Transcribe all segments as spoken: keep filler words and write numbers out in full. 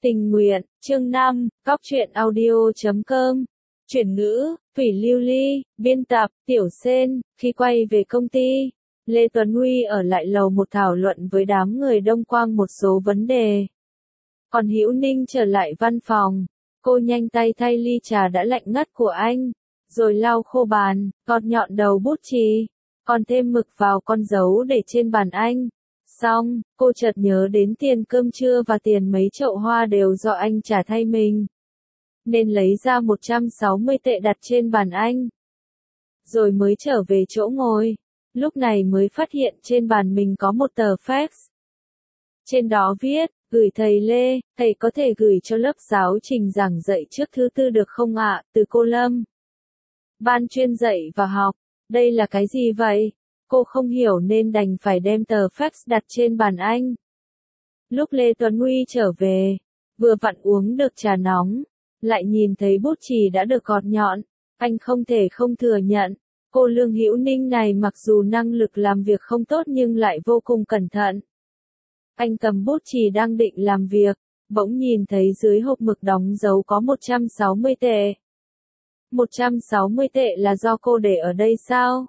Tình nguyện, chương năm, Cóc truyện audio chấm com. Chuyển ngữ, Thủy Lưu Ly, biên tập, Tiểu Sên. Khi quay về công ty, Lê Tuấn Huy ở lại lầu một thảo luận với đám người Đông Quang một số vấn đề. Còn Hữu Ninh trở lại văn phòng, cô nhanh tay thay ly trà đã lạnh ngắt của anh, rồi lau khô bàn, gọt nhọn đầu bút chì, còn thêm mực vào con dấu để trên bàn anh. Xong, cô chợt nhớ đến tiền cơm trưa và tiền mấy chậu hoa đều do anh trả thay mình, nên lấy ra một trăm sáu mươi tệ đặt trên bàn anh. Rồi mới trở về chỗ ngồi, lúc này mới phát hiện trên bàn mình có một tờ fax. Trên đó viết, gửi thầy Lê, thầy có thể gửi cho lớp giáo trình giảng dạy trước thứ tư được không ạ, từ cô Lâm. Ban chuyên dạy và học, đây là cái gì vậy? Cô không hiểu nên đành phải đem tờ fax đặt trên bàn anh. Lúc Lê Tuấn Huy trở về, vừa vặn uống được trà nóng, lại nhìn thấy bút chì đã được gọt nhọn, anh không thể không thừa nhận, cô Lương Hữu Ninh này mặc dù năng lực làm việc không tốt nhưng lại vô cùng cẩn thận. Anh cầm bút chì đang định làm việc, bỗng nhìn thấy dưới hộp mực đóng dấu có một trăm sáu mươi tệ. một trăm sáu mươi tệ là do cô để ở đây sao?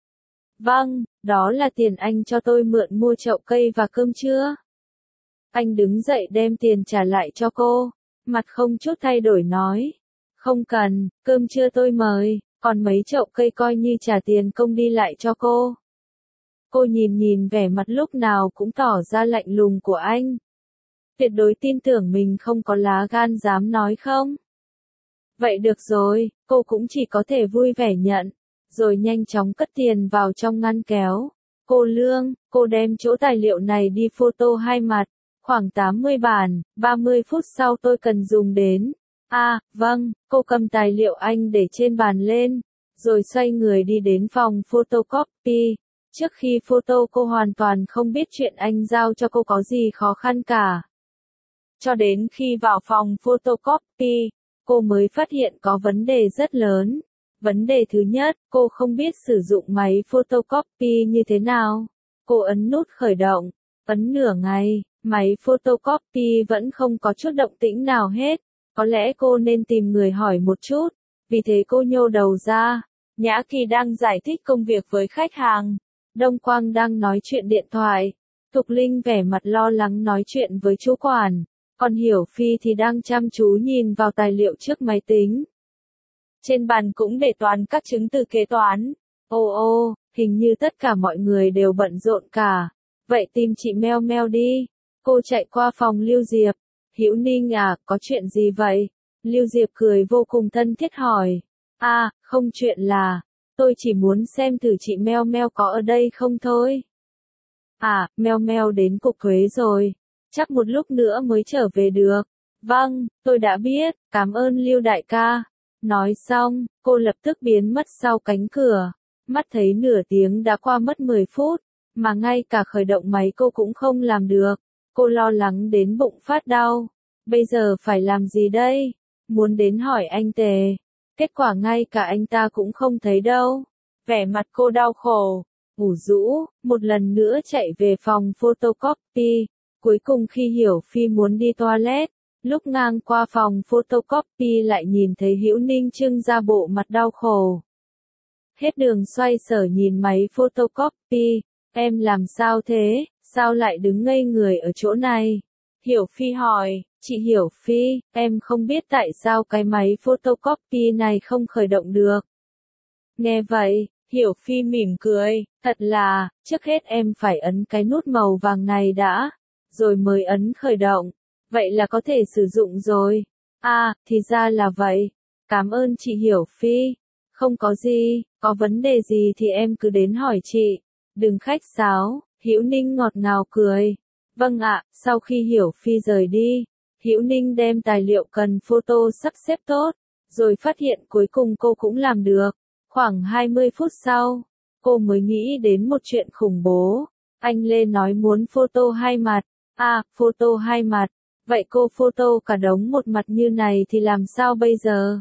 Vâng, đó là tiền anh cho tôi mượn mua chậu cây và cơm trưa. Anh đứng dậy đem tiền trả lại cho cô, mặt không chút thay đổi nói. Không cần, cơm trưa tôi mời, còn mấy chậu cây coi như trả tiền công đi lại cho cô. Cô nhìn nhìn vẻ mặt lúc nào cũng tỏ ra lạnh lùng của anh. Tuyệt đối tin tưởng mình không có lá gan dám nói không. Vậy được rồi, cô cũng chỉ có thể vui vẻ nhận, rồi nhanh chóng cất tiền vào trong ngăn kéo. Cô Lương, cô đem chỗ tài liệu này đi photo hai mặt, khoảng tám mươi bản, ba mươi phút sau tôi cần dùng đến. À, vâng, cô cầm tài liệu anh để trên bàn lên, rồi xoay người đi đến phòng photocopy. Trước khi photo cô hoàn toàn không biết chuyện anh giao cho cô có gì khó khăn cả. Cho đến khi vào phòng photocopy, cô mới phát hiện có vấn đề rất lớn. Vấn đề thứ nhất, cô không biết sử dụng máy photocopy như thế nào. Cô ấn nút khởi động, ấn nửa ngày, máy photocopy vẫn không có chút động tĩnh nào hết. Có lẽ cô nên tìm người hỏi một chút. Vì thế cô nhô đầu ra. Nhã Kỳ đang giải thích công việc với khách hàng. Đông Quang đang nói chuyện điện thoại. Thục Linh vẻ mặt lo lắng nói chuyện với chú quản. Còn Hiểu Phi thì đang chăm chú nhìn vào tài liệu trước máy tính. Trên bàn cũng để toàn các chứng từ kế toán. Ô ô, hình như tất cả mọi người đều bận rộn cả. Vậy tìm chị Meo Meo đi. Cô chạy qua phòng Lưu Diệp. Hữu Ninh à, có chuyện gì vậy? Lưu Diệp cười vô cùng thân thiết hỏi. À, không chuyện là, tôi chỉ muốn xem thử chị Meo Meo có ở đây không thôi. À, Meo Meo đến cục thuế rồi. Chắc một lúc nữa mới trở về được. Vâng, tôi đã biết, cảm ơn Lưu đại ca. Nói xong, cô lập tức biến mất sau cánh cửa. Mắt thấy nửa tiếng đã qua mất mười phút, mà ngay cả khởi động máy cô cũng không làm được. Cô lo lắng đến bụng phát đau. Bây giờ phải làm gì đây? Muốn đến hỏi anh Tề. Kết quả ngay cả anh ta cũng không thấy đâu. Vẻ mặt cô đau khổ, ngủ rũ, một lần nữa chạy về phòng photocopy. Cuối cùng khi Hiểu Phi muốn đi toilet, lúc ngang qua phòng photocopy lại nhìn thấy Hữu Ninh trưng ra bộ mặt đau khổ. Hết đường xoay sở nhìn máy photocopy, em làm sao thế, sao lại đứng ngây người ở chỗ này? Hiểu Phi hỏi, chị Hiểu Phi, em không biết tại sao cái máy photocopy này không khởi động được. Nghe vậy, Hiểu Phi mỉm cười, thật là, trước hết em phải ấn cái nút màu vàng này đã, rồi mới ấn khởi động, vậy là có thể sử dụng rồi. À, thì ra là vậy, cảm ơn chị Hiểu Phi, không có gì, có vấn đề gì thì em cứ đến hỏi chị, đừng khách sáo. Hữu Ninh ngọt ngào cười. Vâng ạ, sau khi Hiểu Phi rời đi, Hữu Ninh đem tài liệu cần photo sắp xếp tốt, rồi phát hiện cuối cùng cô cũng làm được. Khoảng hai mươi phút sau, cô mới nghĩ đến một chuyện khủng bố. Anh Lê nói muốn photo hai mặt. À, photo hai mặt. Vậy cô photo cả đống một mặt như này thì làm sao bây giờ?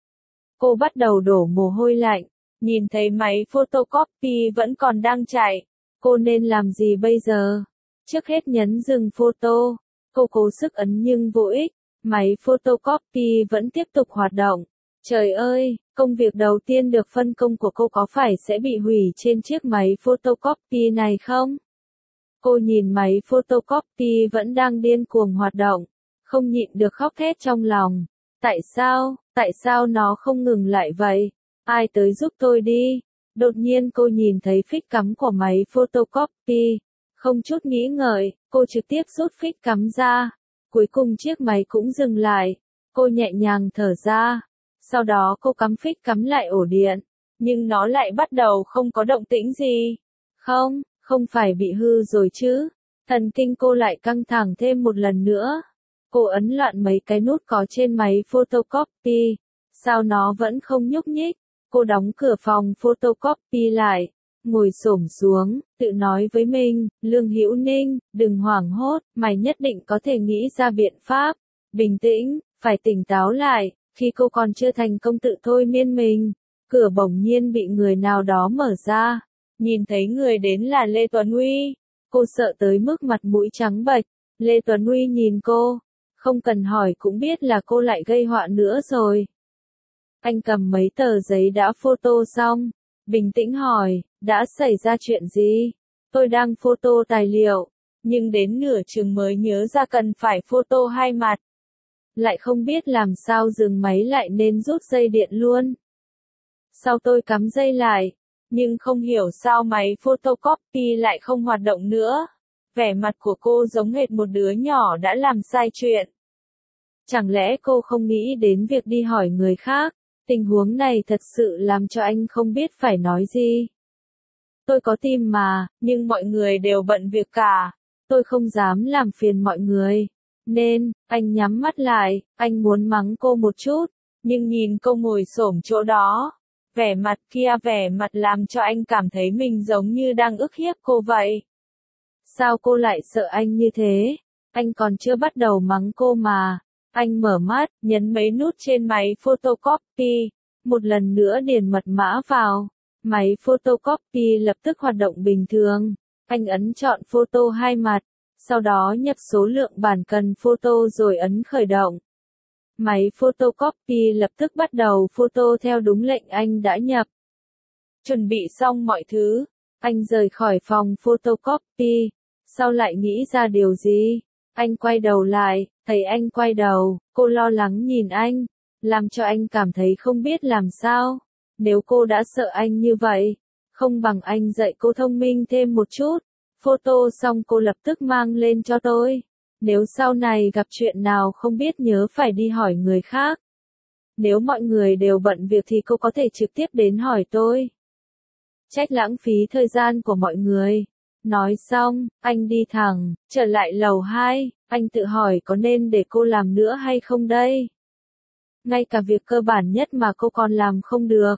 Cô bắt đầu đổ mồ hôi lạnh, nhìn thấy máy photocopy vẫn còn đang chạy. Cô nên làm gì bây giờ? Trước hết nhấn dừng photo, Cô cố sức ấn nhưng vô ích, máy photocopy vẫn tiếp tục hoạt động. Trời ơi, công việc đầu tiên được phân công của cô có phải sẽ bị hủy trên chiếc máy photocopy này không? Cô nhìn máy photocopy vẫn đang điên cuồng hoạt động, không nhịn được khóc thét trong lòng. Tại sao, tại sao nó không ngừng lại vậy? Ai tới giúp tôi đi? Đột nhiên cô nhìn thấy phích cắm của máy photocopy. Không chút nghĩ ngợi, cô trực tiếp rút phích cắm ra. Cuối cùng chiếc máy cũng dừng lại. Cô nhẹ nhàng thở ra. Sau đó cô cắm phích cắm lại ổ điện. Nhưng nó lại bắt đầu không có động tĩnh gì. Không, không phải bị hư rồi chứ. Thần kinh cô lại căng thẳng thêm một lần nữa. Cô ấn loạn mấy cái nút có trên máy photocopy. Sao nó vẫn không nhúc nhích? Cô đóng cửa phòng photocopy lại. Ngồi xổm xuống, tự nói với mình, Lương Hữu Ninh, đừng hoảng hốt, mày nhất định có thể nghĩ ra biện pháp. Bình tĩnh, phải tỉnh táo lại. Khi cô còn chưa thành công tự thôi miên mình, cửa bỗng nhiên bị người nào đó mở ra. Nhìn thấy người đến là Lê Tuấn Uy. Cô sợ tới mức mặt mũi trắng bệch. Lê Tuấn Uy nhìn cô. Không cần hỏi cũng biết là cô lại gây họa nữa rồi. Anh cầm mấy tờ giấy đã photo xong. Bình tĩnh hỏi, đã xảy ra chuyện gì? Tôi đang photo tài liệu. Nhưng đến nửa chừng mới nhớ ra cần phải photo hai mặt. Lại không biết làm sao dừng máy lại nên rút dây điện luôn. Sau tôi cắm dây lại. Nhưng không hiểu sao máy photocopy lại không hoạt động nữa. Vẻ mặt của cô giống hệt một đứa nhỏ đã làm sai chuyện. Chẳng lẽ cô không nghĩ đến việc đi hỏi người khác? Tình huống này thật sự làm cho anh không biết phải nói gì. Tôi có tim mà, nhưng mọi người đều bận việc cả. Tôi không dám làm phiền mọi người. Nên, anh nhắm mắt lại, anh muốn mắng cô một chút. Nhưng nhìn cô ngồi xổm chỗ đó. Vẻ mặt kia vẻ mặt làm cho anh cảm thấy mình giống như đang ức hiếp cô vậy. Sao cô lại sợ anh như thế? Anh còn chưa bắt đầu mắng cô mà. Anh mở mắt, nhấn mấy nút trên máy photocopy. Một lần nữa điền mật mã vào. Máy photocopy lập tức hoạt động bình thường. Anh ấn chọn photo hai mặt. Sau đó nhập số lượng bản cần photo rồi ấn khởi động. Máy photocopy lập tức bắt đầu photo theo đúng lệnh anh đã nhập. Chuẩn bị xong mọi thứ, anh rời khỏi phòng photocopy. Sau lại nghĩ ra điều gì? Anh quay đầu lại, thấy anh quay đầu, cô lo lắng nhìn anh, làm cho anh cảm thấy không biết làm sao. Nếu cô đã sợ anh như vậy, không bằng anh dạy cô thông minh thêm một chút. Photo xong cô lập tức mang lên cho tôi. Nếu sau này gặp chuyện nào không biết nhớ phải đi hỏi người khác. Nếu mọi người đều bận việc thì cô có thể trực tiếp đến hỏi tôi. Trách lãng phí thời gian của mọi người. Nói xong, anh đi thẳng, trở lại lầu hai, anh tự hỏi có nên để cô làm nữa hay không đây? Ngay cả việc cơ bản nhất mà cô còn làm không được.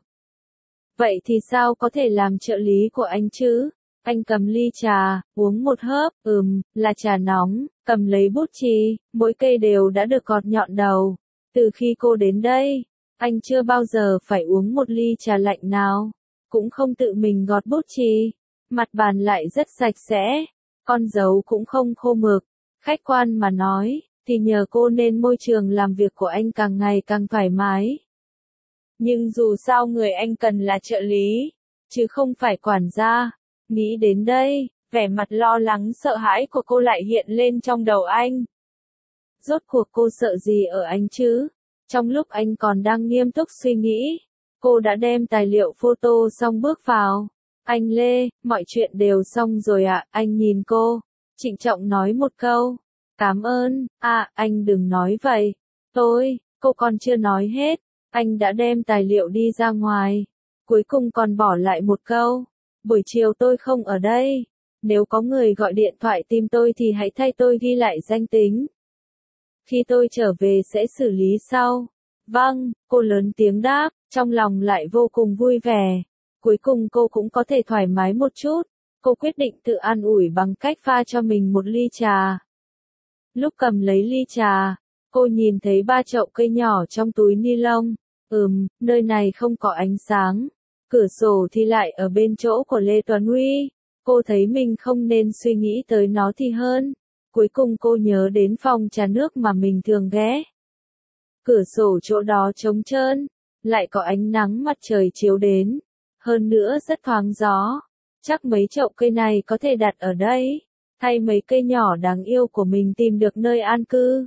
Vậy thì sao có thể làm trợ lý của anh chứ? Anh cầm ly trà, uống một hớp, ừm, là trà nóng, cầm lấy bút chì, mỗi cây đều đã được gọt nhọn đầu. Từ khi cô đến đây, anh chưa bao giờ phải uống một ly trà lạnh nào, cũng không tự mình gọt bút chì. Mặt bàn lại rất sạch sẽ, con dấu cũng không khô mực. Khách quan mà nói, thì nhờ cô nên môi trường làm việc của anh càng ngày càng thoải mái. Nhưng dù sao người anh cần là trợ lý, chứ không phải quản gia. Nghĩ đến đây, vẻ mặt lo lắng sợ hãi của cô lại hiện lên trong đầu anh. Rốt cuộc cô sợ gì ở anh chứ? Trong lúc anh còn đang nghiêm túc suy nghĩ, cô đã đem tài liệu photo xong bước vào. Anh Lê, mọi chuyện đều xong rồi ạ, à? Anh nhìn cô, trịnh trọng nói một câu. Cảm ơn, à, anh đừng nói vậy. Tôi, cô còn chưa nói hết, anh đã đem tài liệu đi ra ngoài. Cuối cùng còn bỏ lại một câu. Buổi chiều tôi không ở đây. Nếu có người gọi điện thoại tìm tôi thì hãy thay tôi ghi lại danh tính. Khi tôi trở về sẽ xử lý sau. Vâng, cô lớn tiếng đáp, trong lòng lại vô cùng vui vẻ. Cuối cùng cô cũng có thể thoải mái một chút. Cô quyết định tự an ủi bằng cách pha cho mình một ly trà. Lúc cầm lấy ly trà, cô nhìn thấy ba chậu cây nhỏ trong túi ni lông. Ừm, nơi này không có ánh sáng. Cửa sổ thì lại ở bên chỗ của Lê Tuấn Uy. Cô thấy mình không nên suy nghĩ tới nó thì hơn. Cuối cùng cô nhớ đến phòng trà nước mà mình thường ghé. Cửa sổ chỗ đó trống trơn, lại có ánh nắng mặt trời chiếu đến, hơn nữa rất thoáng gió. Chắc mấy chậu cây này có thể đặt ở đây, thay mấy cây nhỏ đáng yêu của mình tìm được nơi an cư.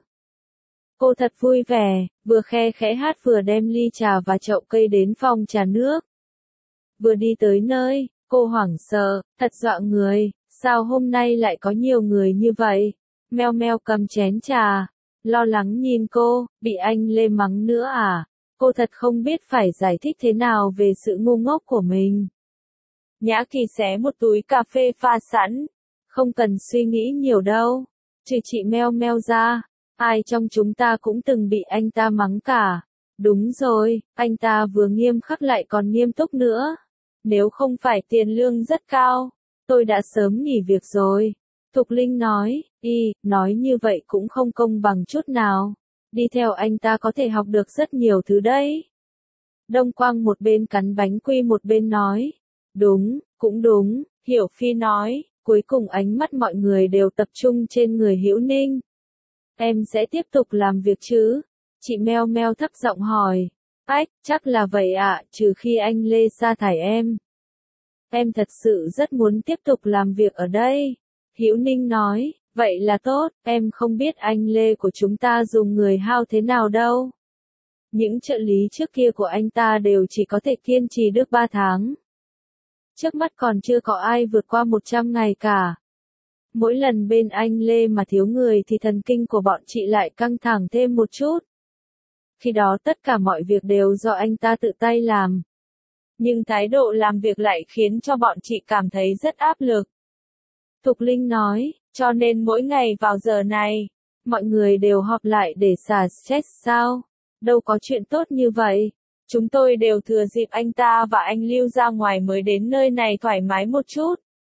Cô thật vui vẻ, vừa khe khẽ hát vừa đem ly trà và chậu cây đến phòng trà nước. Vừa đi tới nơi, cô hoảng sợ, thật dọa người, sao hôm nay lại có nhiều người như vậy? Meo Meo cầm chén trà, lo lắng nhìn cô, bị anh Lê mắng nữa à? Cô thật không biết phải giải thích thế nào về sự ngu ngốc của mình. Nhã Kỳ xé một túi cà phê pha sẵn, không cần suy nghĩ nhiều đâu. Trừ chị Meo Meo ra, ai trong chúng ta cũng từng bị anh ta mắng cả. Đúng rồi, anh ta vừa nghiêm khắc lại còn nghiêm túc nữa. Nếu không phải tiền lương rất cao, tôi đã sớm nghỉ việc rồi. Thục Linh nói, y, nói như vậy cũng không công bằng chút nào. Đi theo anh ta có thể học được rất nhiều thứ đấy. Đông Quang một bên cắn bánh quy một bên nói. Đúng, cũng đúng, Hiểu Phi nói, cuối cùng ánh mắt mọi người đều tập trung trên người Hữu Ninh. Em sẽ tiếp tục làm việc chứ? Chị Meo Meo thấp giọng hỏi. Ách, chắc là vậy ạ, trừ khi anh Lê sa thải em. Em thật sự rất muốn tiếp tục làm việc ở đây. Hữu Ninh nói, vậy là tốt, em không biết anh Lê của chúng ta dùng người hao thế nào đâu. Những trợ lý trước kia của anh ta đều chỉ có thể kiên trì được ba tháng. Trước mắt còn chưa có ai vượt qua một trăm ngày cả. Mỗi lần bên anh Lê mà thiếu người thì thần kinh của bọn chị lại căng thẳng thêm một chút. Khi đó tất cả mọi việc đều do anh ta tự tay làm. Nhưng thái độ làm việc lại khiến cho bọn chị cảm thấy rất áp lực. Thục Linh nói, cho nên mỗi ngày vào giờ này, mọi người đều họp lại để xả stress sao? Đâu có chuyện tốt như vậy. Chúng tôi đều thừa dịp anh ta và anh Lưu ra ngoài mới đến nơi này thoải mái một chút.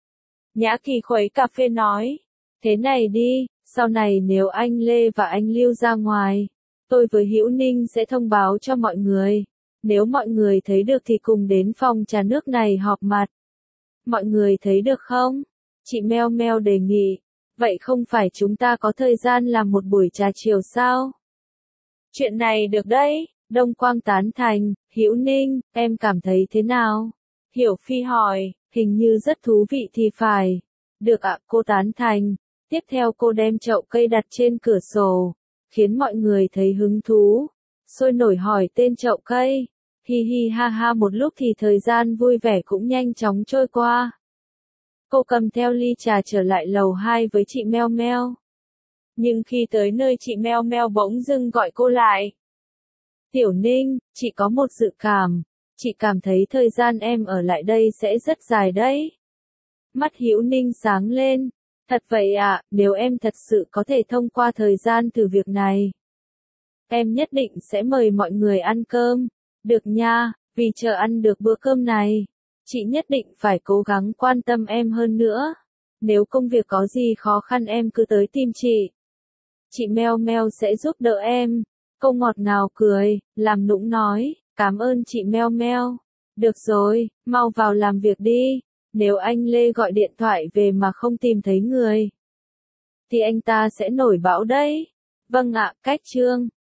Nhã Kỳ khuấy cà phê nói, thế này đi, sau này nếu anh Lê và anh Lưu ra ngoài, tôi với Hữu Ninh sẽ thông báo cho mọi người. Nếu mọi người thấy được thì cùng đến phòng trà nước này họp mặt. Mọi người thấy được không? Chị Meo Meo đề nghị. Vậy không phải chúng ta có thời gian làm một buổi trà chiều sao? Chuyện này được đấy, Đông Quang tán thành. Hữu Ninh, em cảm thấy thế nào? Hiểu Phi hỏi, hình như rất thú vị thì phải. Được ạ, cô tán thành. Tiếp theo cô đem chậu cây đặt trên cửa sổ, khiến mọi người thấy hứng thú. Sôi nổi hỏi tên chậu cây. Hi hi ha ha, một lúc thì thời gian vui vẻ cũng nhanh chóng trôi qua. Cô cầm theo ly trà trở lại lầu hai với chị Meo Meo. Nhưng khi tới nơi chị Meo Meo bỗng dưng gọi cô lại. Tiểu Ninh, chị có một dự cảm. Chị cảm thấy thời gian em ở lại đây sẽ rất dài đấy. Mắt Hữu Ninh sáng lên. Thật vậy ạ, nếu em thật sự có thể thông qua thời gian thử việc này, em nhất định sẽ mời mọi người ăn cơm. Được nha, vì chờ ăn được bữa cơm này, chị nhất định phải cố gắng quan tâm em hơn nữa. Nếu công việc có gì khó khăn em cứ tới tìm chị. Chị Meo Meo sẽ giúp đỡ em. Cô ngọt ngào cười, làm nũng nói, cảm ơn chị Meo Meo. Được rồi, mau vào làm việc đi. Nếu anh Lê gọi điện thoại về mà không tìm thấy người, thì anh ta sẽ nổi bão đấy. Vâng ạ, cách chương.